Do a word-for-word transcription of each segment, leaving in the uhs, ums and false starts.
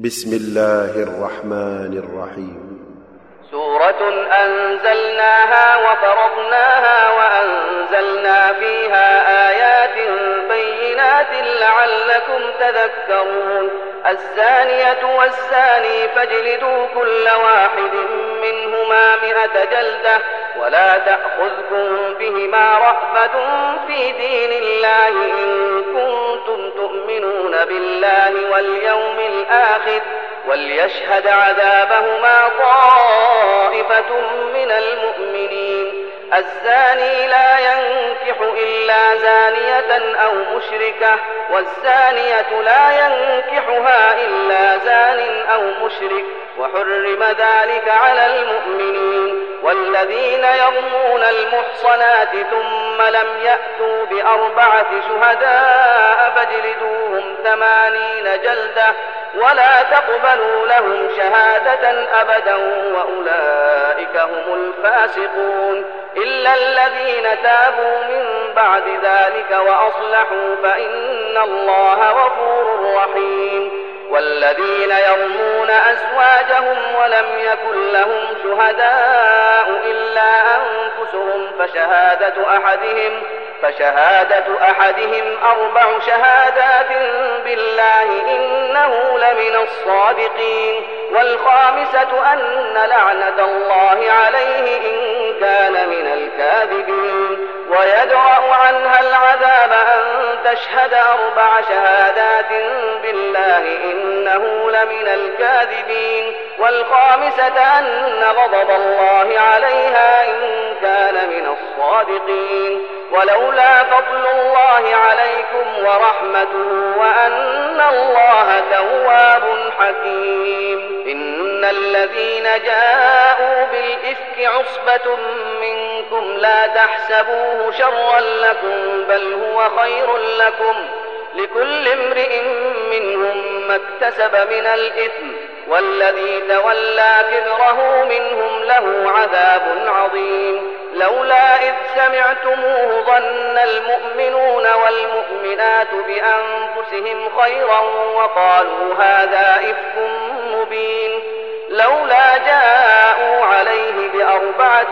بسم الله الرحمن الرحيم سورة أنزلناها وفرضناها وأنزلنا فيها آيات بينات لعلكم تذكرون. الزانية والزاني فاجلدوا كل واحد منهما مئة جلدة ولا تأخذكم بهما رأفة في دين الله إن كنتم تؤمنون بالله واليوم الآخر وليشهد عذابهما طائفة من المؤمنين. الزاني لا ينكح إلا زانية أو مشركة والزانية لا ينكحها إلا زان أو مشرك وحرم ذلك على المؤمنين. والذين يرمون المحصنات ثم لم يأتوا بأربعة شهداء فاجلدوهم ثمانين جلدة ولا تقبلوا لهم شهادة أبدا وأولئك هم الفاسقون. إلا الذين تابوا من بعد ذلك وأصلحوا فإن الله غفور رحيم. والذين يرمون أزواجهم ولم يكن لهم شهداء إلا أنفسهم فشهادة أحدهم فشهادة أحدهم أربع شهادات بالله إنه لمن الصادقين. والخامسة أن لعنة الله عليه إن كان من الكاذبين. ويدرأ عنها العذاب أن تشهد أربع شهادات بالله إنه لمن الكاذبين. والخامسة أن غضب الله عليها إن كان من الصادقين. ولولا فضل الله عليكم ورحمته وأن الله تواب حكيم. إن الذين جاءوا بالإفك عصبة منكم لا تحسبوه شرا لكم بل هو خير لكم لكل امرئ منهم ما اكتسب من الإثم والذي تولى كبره منهم له عذاب عظيم. لولا إذ سمعتموه ظن المؤمنون والمؤمنات بأنفسهم خيرا وقالوا هذا إفك مبين. لولا جاءوا عليه بأربعة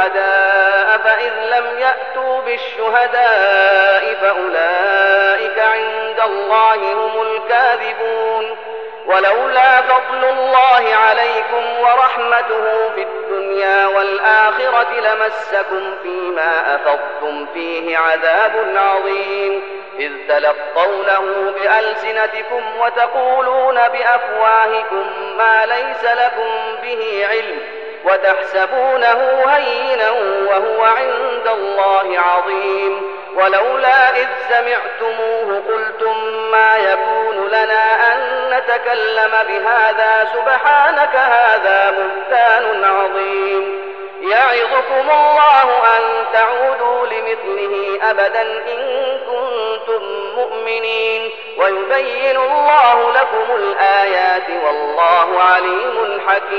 شهداء فإذ لم يأتوا بالشهداء فأولئك عند الله هم الكاذبون. ولولا فضل الله عليكم ورحمته في الدنيا والآخرة لمسكم فيما أفضتم فيه عذاب عظيم. إذ تلقونه بألسنتكم وتقولون بأفواهكم ما ليس لكم به علم وتحسبونه هينا وهو عند الله عظيم. ولولا إذ سمعتموه قلتم ما يكون لنا أن نتكلم بهذا سبحانك هذا بهتان عظيم. يعظكم الله أن تعودوا لمثله أبدا إن كنتم مؤمنين ويبين الله لكم الآيات والله عليم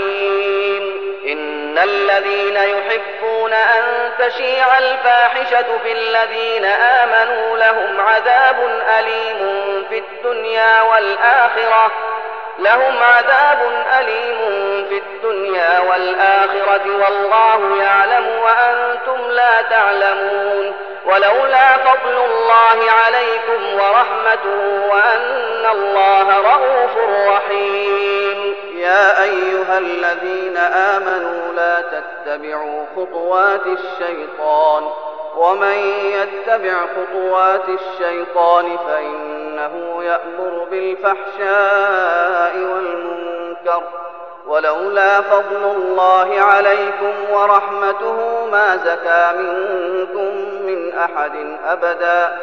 حكيم. إن الذين يحبون أن تشيع الفاحشة في الذين آمنوا لهم عذاب أليم في الدنيا والآخرة لهم عذاب أليم في الدنيا والآخرة والله يعلم وأنتم لا تعلمون. ولولا فضل الله عليكم ورحمته وأن الله رؤوف رحيم. يا أيها الذين آمنوا لا تتبعوا خطوات الشيطان ومن يتبع خطوات الشيطان فإنه يأمر بالفحشاء والمنكر. ولولا فضل الله عليكم ورحمته ما زكى منكم من أحد أبدا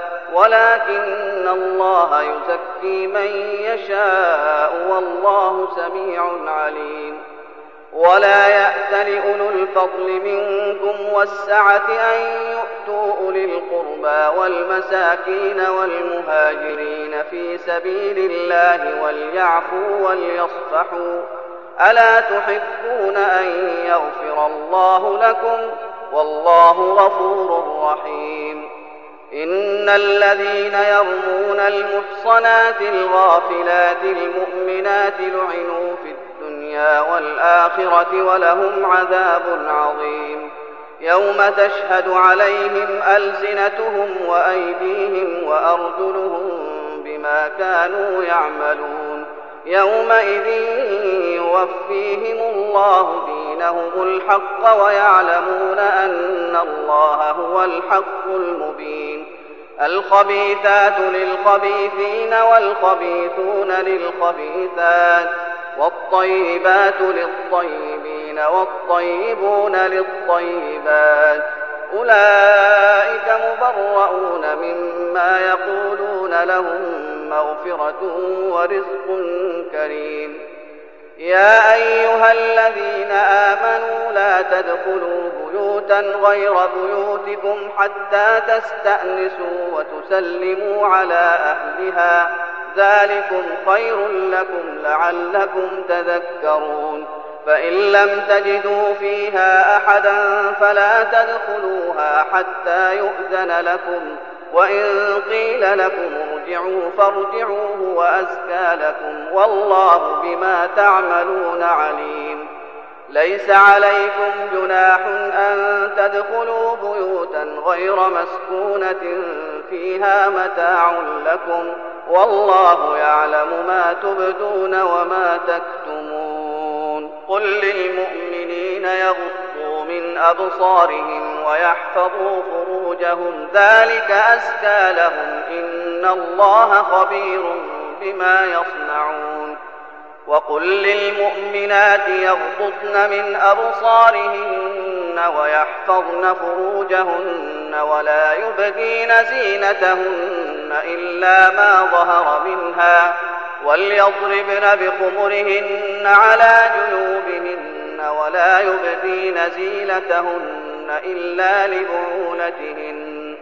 ولكن الله يزكي من يشاء والله سميع عليم. ولا يأتل أولو الفضل منكم والسعة أن يؤتوا أولي القربى والمساكين والمهاجرين في سبيل الله وليعفوا وليصفحوا ألا تحبون أن يغفر الله لكم والله غفور رحيم. إن الذين يرمون المحصنات الغافلات المؤمنات لعنوا في الدنيا والآخرة ولهم عذاب عظيم يوم تشهد عليهم ألسنتهم وأيديهم وأرجلهم بما كانوا يعملون يومئذ يوفيهم الله دينهم الحق ويعلمون أن الله هو الحق المبين الخبيثات للخبيثين والخبيثون للخبيثات والطيبات للطيبين والطيبون للطيبات أولئك مبرؤون مما يقولون لهم مغفرة ورزق كريم يا أيها الذين آمنوا لا تدخلوا بيوتا غير بيوتكم حتى تستأنسوا وتسلموا على أهلها ذلكم خير لكم لعلكم تذكرون فإن لم تجدوا فيها أحدا فلا تدخلوها حتى يؤذن لكم وإن قيل لكم ارجعوا فارجعوا هو أزكى لكم والله بما تعملون عليم ليس عليكم جناح أن تدخلوا بيوتا غير مسكونة فيها متاع لكم والله يعلم ما تبدون وما تكتمون قل للمؤمنين يغضوا من أبصارهم ويحفظوا فروجهم ذلك أزكى لهم إن الله خبير بما يصنعون وقل للمؤمنات يغضضن من أبصارهن ويحفظن فروجهن ولا يبدين زينتهن إلا ما ظهر منها وليضربن بخمرهن على جيوبهن ولا يبدين زينتهن إلا لبعولتهن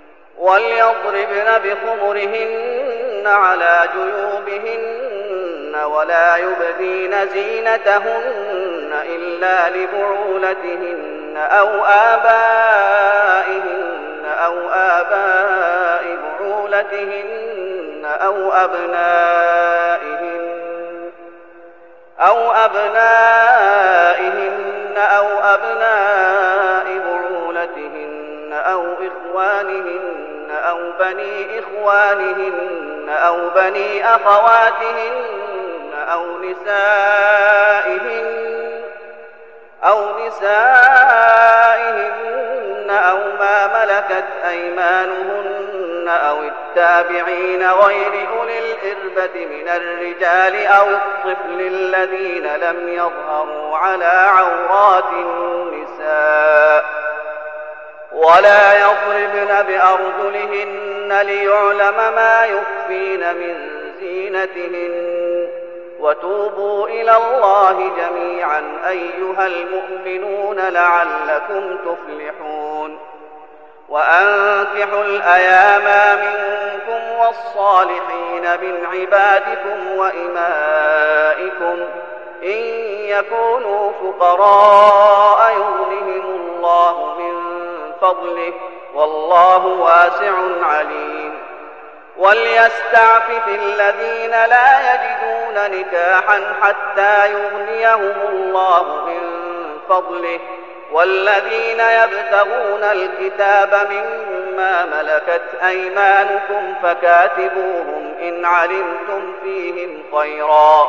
وليضربن بخمرهن على جيوبهن ولا يبدين زينتهن إلا لبعولتهن أو آبائهن أو آباء بعولتهن أو أبنائهن أو أبنائهن أو أبناء بعولتهن أو إخوانهن أو بني إخوانهن أو بني أخواتهن أو نسائهن أو نسائهن أو ما ملكت أيمانهن أو التابعين غير أولي الإربة من الرجال أو الطفل الذين لم يظهروا على عورات النساء ولا يضربن بأرجلهن ليعلم ما يخفين من زينتهن وتوبوا إلى الله جميعا أيها المؤمنون لعلكم تفلحون وأنكحوا الأيام منكم والصالحين من عبادكم وإمائكم إن يكونوا فقراء يغنهم الله من فضله والله واسع عليم وليستعفف الذين لا يجدون نكاحا حتى يغنيهم الله من فضله والذين يبتغون الكتاب مما ملكت أيمانكم فكاتبوهم إن علمتم فيهم خيرا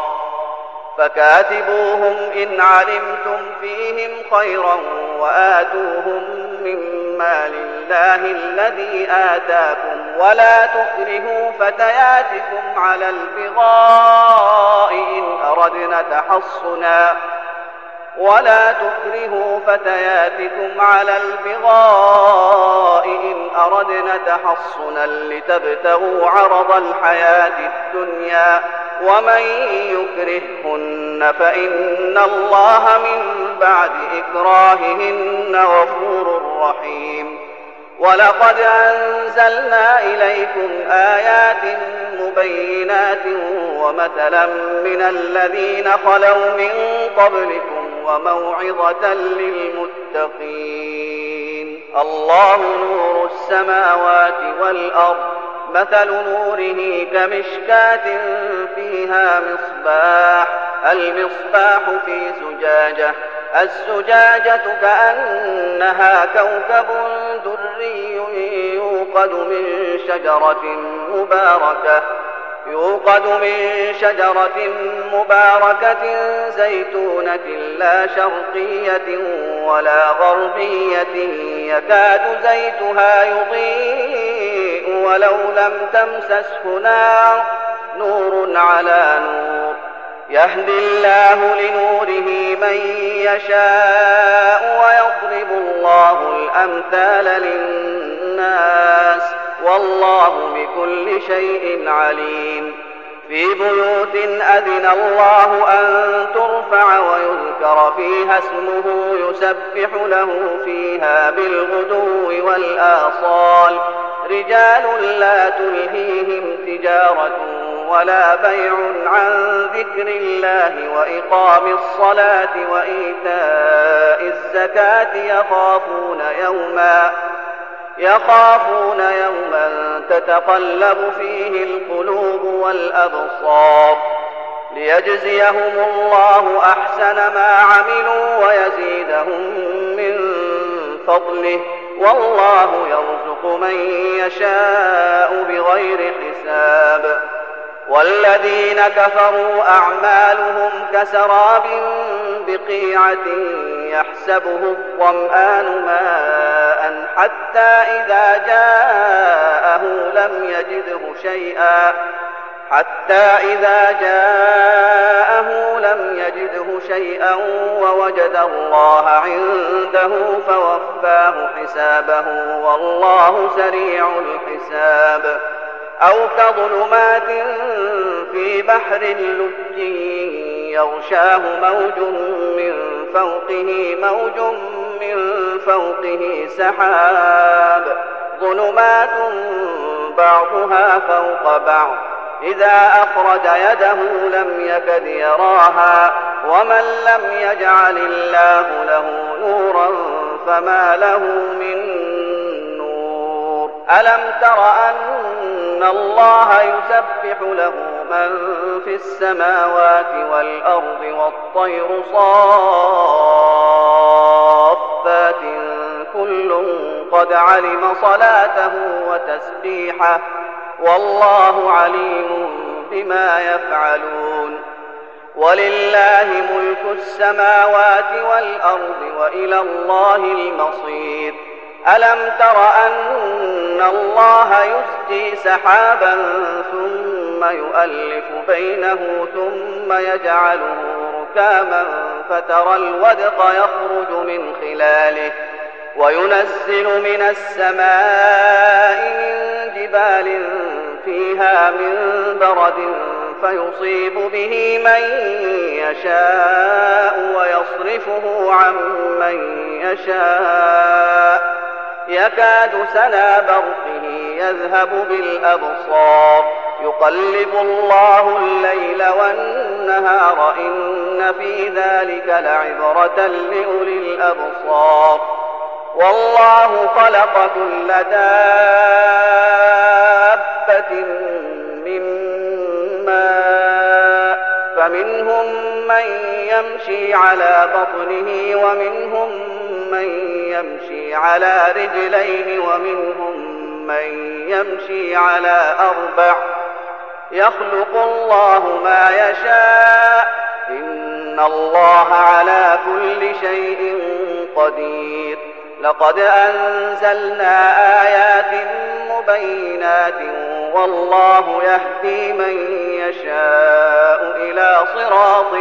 فكاتبوهم إن علمتم فيهم خيرا وآتوهم مما لله الذي آتاكم ولا تكرهوا فتياتكم على البغاء إن أردنا تحصنا ولا تكرهوا فتياتكم على البغاء إن أردنا تحصنا لتبتغوا عرض الحياة الدنيا ومن يكرههن فإن الله من بعد إكراههن غفور رحيم ولقد أنزلنا إليكم آيات مبينات ومثلا من الذين خلوا من قبلكم وموعظة للمتقين الله نور السماوات والأرض مثل نوره كمشكاة فيها مصباح المصباح في زجاجة الزجاجة كأنها كوكب دري يوقد من شجرة مباركة يوقد من شجرة مباركة زيتونة لا شرقية ولا غربية يكاد زيتها يضيء ولو لم تمسسه نار نور على نور يهدي الله لنوره من يشاء ويضرب الله الأمثال للناس والله بكل شيء عليم في بيوت أذن الله أن ترفع ويذكر فيها اسمه يسبح له فيها بالغدو والآصال رجال لا تلهيهم تجارة ولا بيع عن ذكر الله وإقام الصلاة وإيتاء الزكاة يخافون يوما يخافون يوما تتقلب فيه القلوب والأبصار ليجزيهم الله أحسن ما عملوا ويزيدهم من فضله والله يرزق من يشاء بغير حساب والذين كفروا أعمالهم كسراب بقيعة يحسبه الظمآن ماء حتى إذا جاءه لم يجده شيئا حتى إذا جاءه لم يجده شيئا ووجد الله عنده فوفاه حسابه والله سريع الحساب أو كظلمات في بحر لج يغشاه موج من فوقه موج من فوقه سحاب ظلمات بعضها فوق بعض إذا أخرج يده لم يكد يراها ومن لم يجعل الله له نورا فما له من نور ألم تر أن الله يسبح له من في السماوات والأرض والطير صافات كل قد علم صلاته وتسبيحه والله عليم بما يفعلون ولله ملك السماوات والأرض وإلى الله المصير ألم تر أن الله يسجي سحابا ثم يؤلف بينه ثم يجعله ركاما فترى الودق يخرج من خلاله وينزل من السماء من جبال فيها من برد فيصيب به من يشاء ويصرفه عن من يشاء يكاد سنا برقه يذهب بالأبصار يقلب الله الليل والنهار إن في ذلك لعبرة لأولي الأبصار والله خلق كل دابة من ماء فمنهم من يمشي على بطنه ومنهم من يمشي على رجليه ومنهم من يمشي على أربع يخلق الله ما يشاء إن الله على كل شيء قدير لقد أنزلنا آيات مبينات والله يهدي من يشاء إلى صراط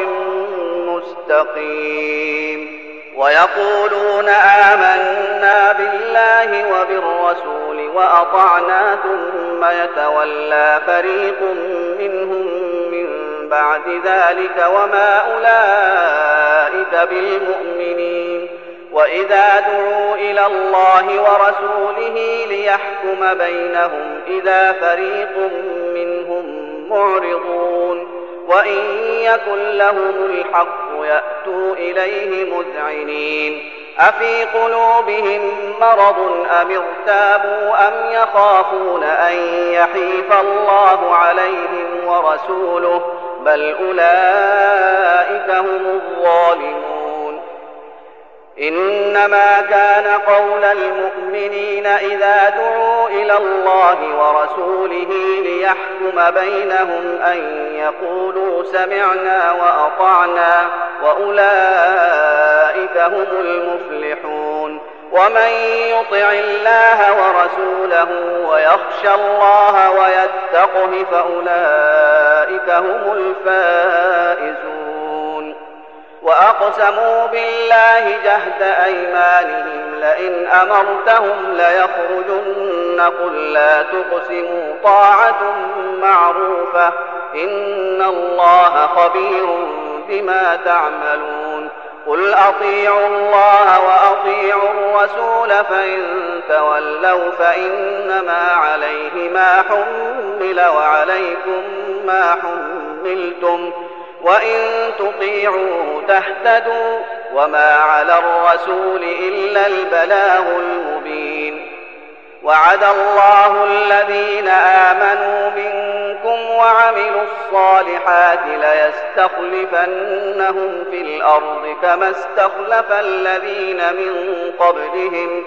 مستقيم ويقولون آمنا بالله وبالرسول وأطعنا ثم يتولى فريق منهم من بعد ذلك وما أولئك بالمؤمنين وإذا دعوا إلى الله ورسوله ليحكم بينهم إذا فريق منهم معرضون وإن يكن لهم الحق يأتوا إليه مذعنين أفي قلوبهم مرض أم ارتابوا أم يخافون أن يحيف الله عليهم ورسوله بل أولئك هم الظالمون. إنما كان قول المؤمنين إذا دعوا إلى الله ورسوله ليحكم بينهم أن يقولوا سمعنا وأطعنا وأولئك هم المفلحون. ومن يطع الله ورسوله ويخشى الله ويتقه فأولئك هم الفائزون. وأقسموا بالله جهد أيمانهم لئن أمرتهم ليخرجن قل لا تقسموا طاعة معروفة إن الله خبير بما تعملون. قل أطيعوا الله وأطيعوا الرسول فإن تولوا فإنما عليه ما حمل وعليكم ما حملتم وإن تطيعوه تهتدوا وما على الرسول إلا البلاغ المبين. وعد الله الذين آمنوا منكم وعملوا الصالحات ليستخلفنهم في الأرض كما استخلف الذين من قبلهم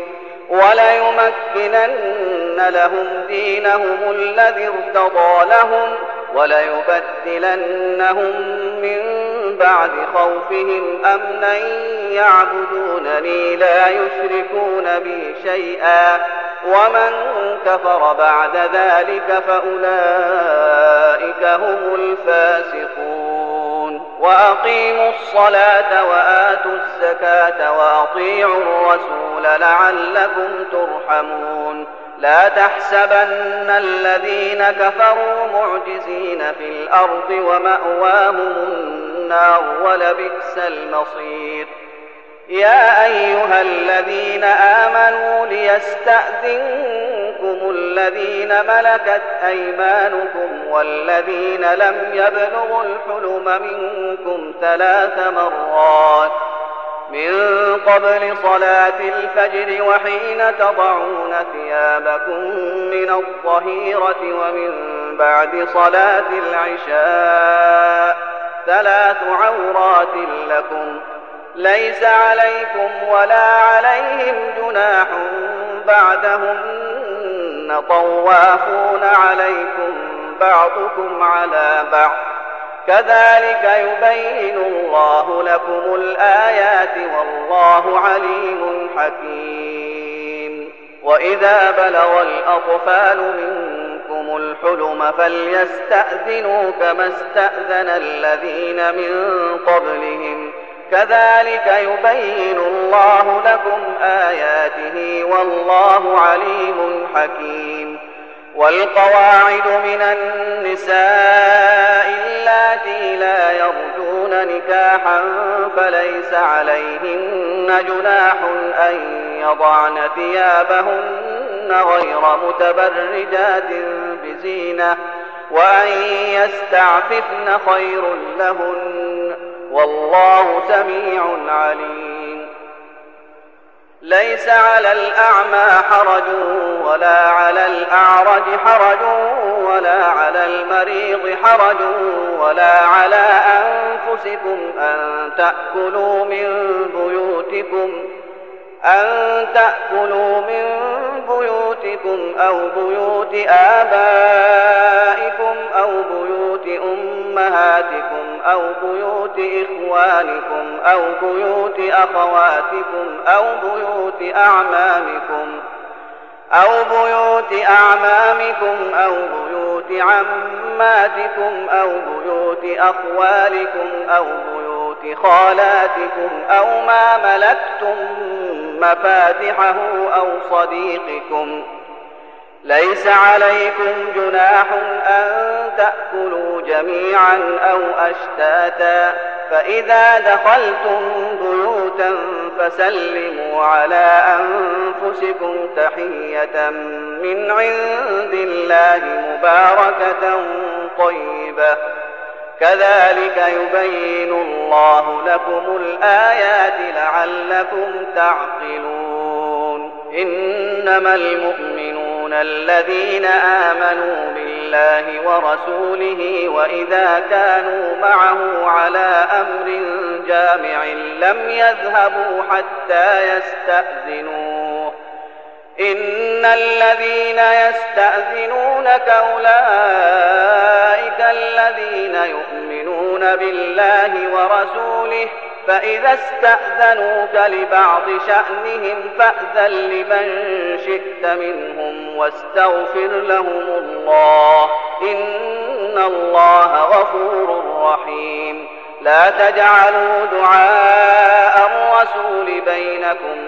وليمكنن لهم دينهم الذي ارتضى لهم وليبدلنهم من بعد خوفهم أمنا يعبدونني لا يشركون بي شيئا ومن كفر بعد ذلك فأولئك هم الفاسقون. وأقيموا الصلاة وآتوا الزكاة وأطيعوا الرسول لعلكم ترحمون. لا تحسبن الذين كفروا معجزين في الأرض ومأواهم النار ولبئس المصير. يا أيها الذين آمنوا ليستأذنكم الذين ملكت أيمانكم والذين لم يبلغوا الحلم منكم ثلاث مرات من قبل صلاة الفجر وحين تضعون ثيابكم من الظهيرة ومن بعد صلاة العشاء ثلاث عورات لكم ليس عليكم ولا عليهم جناح بعدهن طوافون عليكم بعضكم على بعض كذلك يبين الله لكم الآيات والله عليم حكيم. وإذا بلغ الأطفال منكم الحلم فليستأذنوا كما استأذن الذين من قبلهم كذلك يبين الله لكم آياته والله عليم حكيم. والقواعد من النساء اللاتي لا يرجون نكاحا فليس عليهن جناح أن يضعن ثيابهن غير متبرجات بزينة وأن يستعففن خير لهن والله سميع عليم. ليس على الأعمى حرج ولا على الأعرج حرج ولا على المريض حرج ولا على أنفسكم أن تأكلوا من بيوتكم أن تأكلوا من بيوتكم أو بيوت آبائكم أو بيوت أمهاتكم أو بيوت إخوانكم أو بيوت أخواتكم أو بيوت أعمامكم أو بيوت أعمامكم أو بيوت عماتكم أو بيوت أخوالكم أو بيوت خالاتكم أو ما ملكتم مفاتحه أو صديقكم. ليس عليكم جناح أن تأكلوا جميعا أو أشتاتا فإذا دخلتم بيوتا فسلموا على أنفسكم تحية من عند الله مباركة طيبة كذلك يبين الله لكم الآيات لعلكم تعقلون إنما المؤمنون الذين آمنوا بالله ورسوله وإذا كانوا معه على أمر جامع لم يذهبوا حتى يستأذنوه إن الذين يستأذنونك أولئك الذين يؤمنون بالله ورسوله فإذا استأذنوك لبعض شأنهم فأذن لمن شئت منهم واستغفر لهم الله إن الله غفور رحيم لا تجعلوا دعاء الرسول بينكم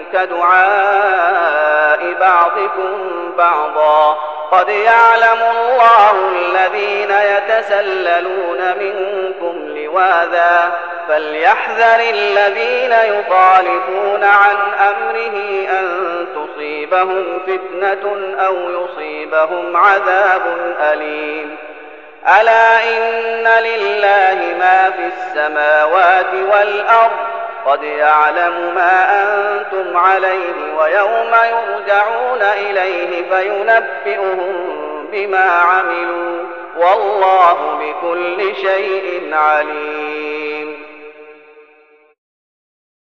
كدعاء بعضكم بعضا قد يعلم الله الذين يتسللون منكم لواذا فليحذر الذين يخالفون عن أمره أن تصيبهم فتنة أو يصيبهم عذاب أليم ألا إن لله ما في السماوات والأرض قد يعلم ما أنتم عليه ويوم يرجعون إليه فينبئهم بما عملوا والله بكل شيء عليم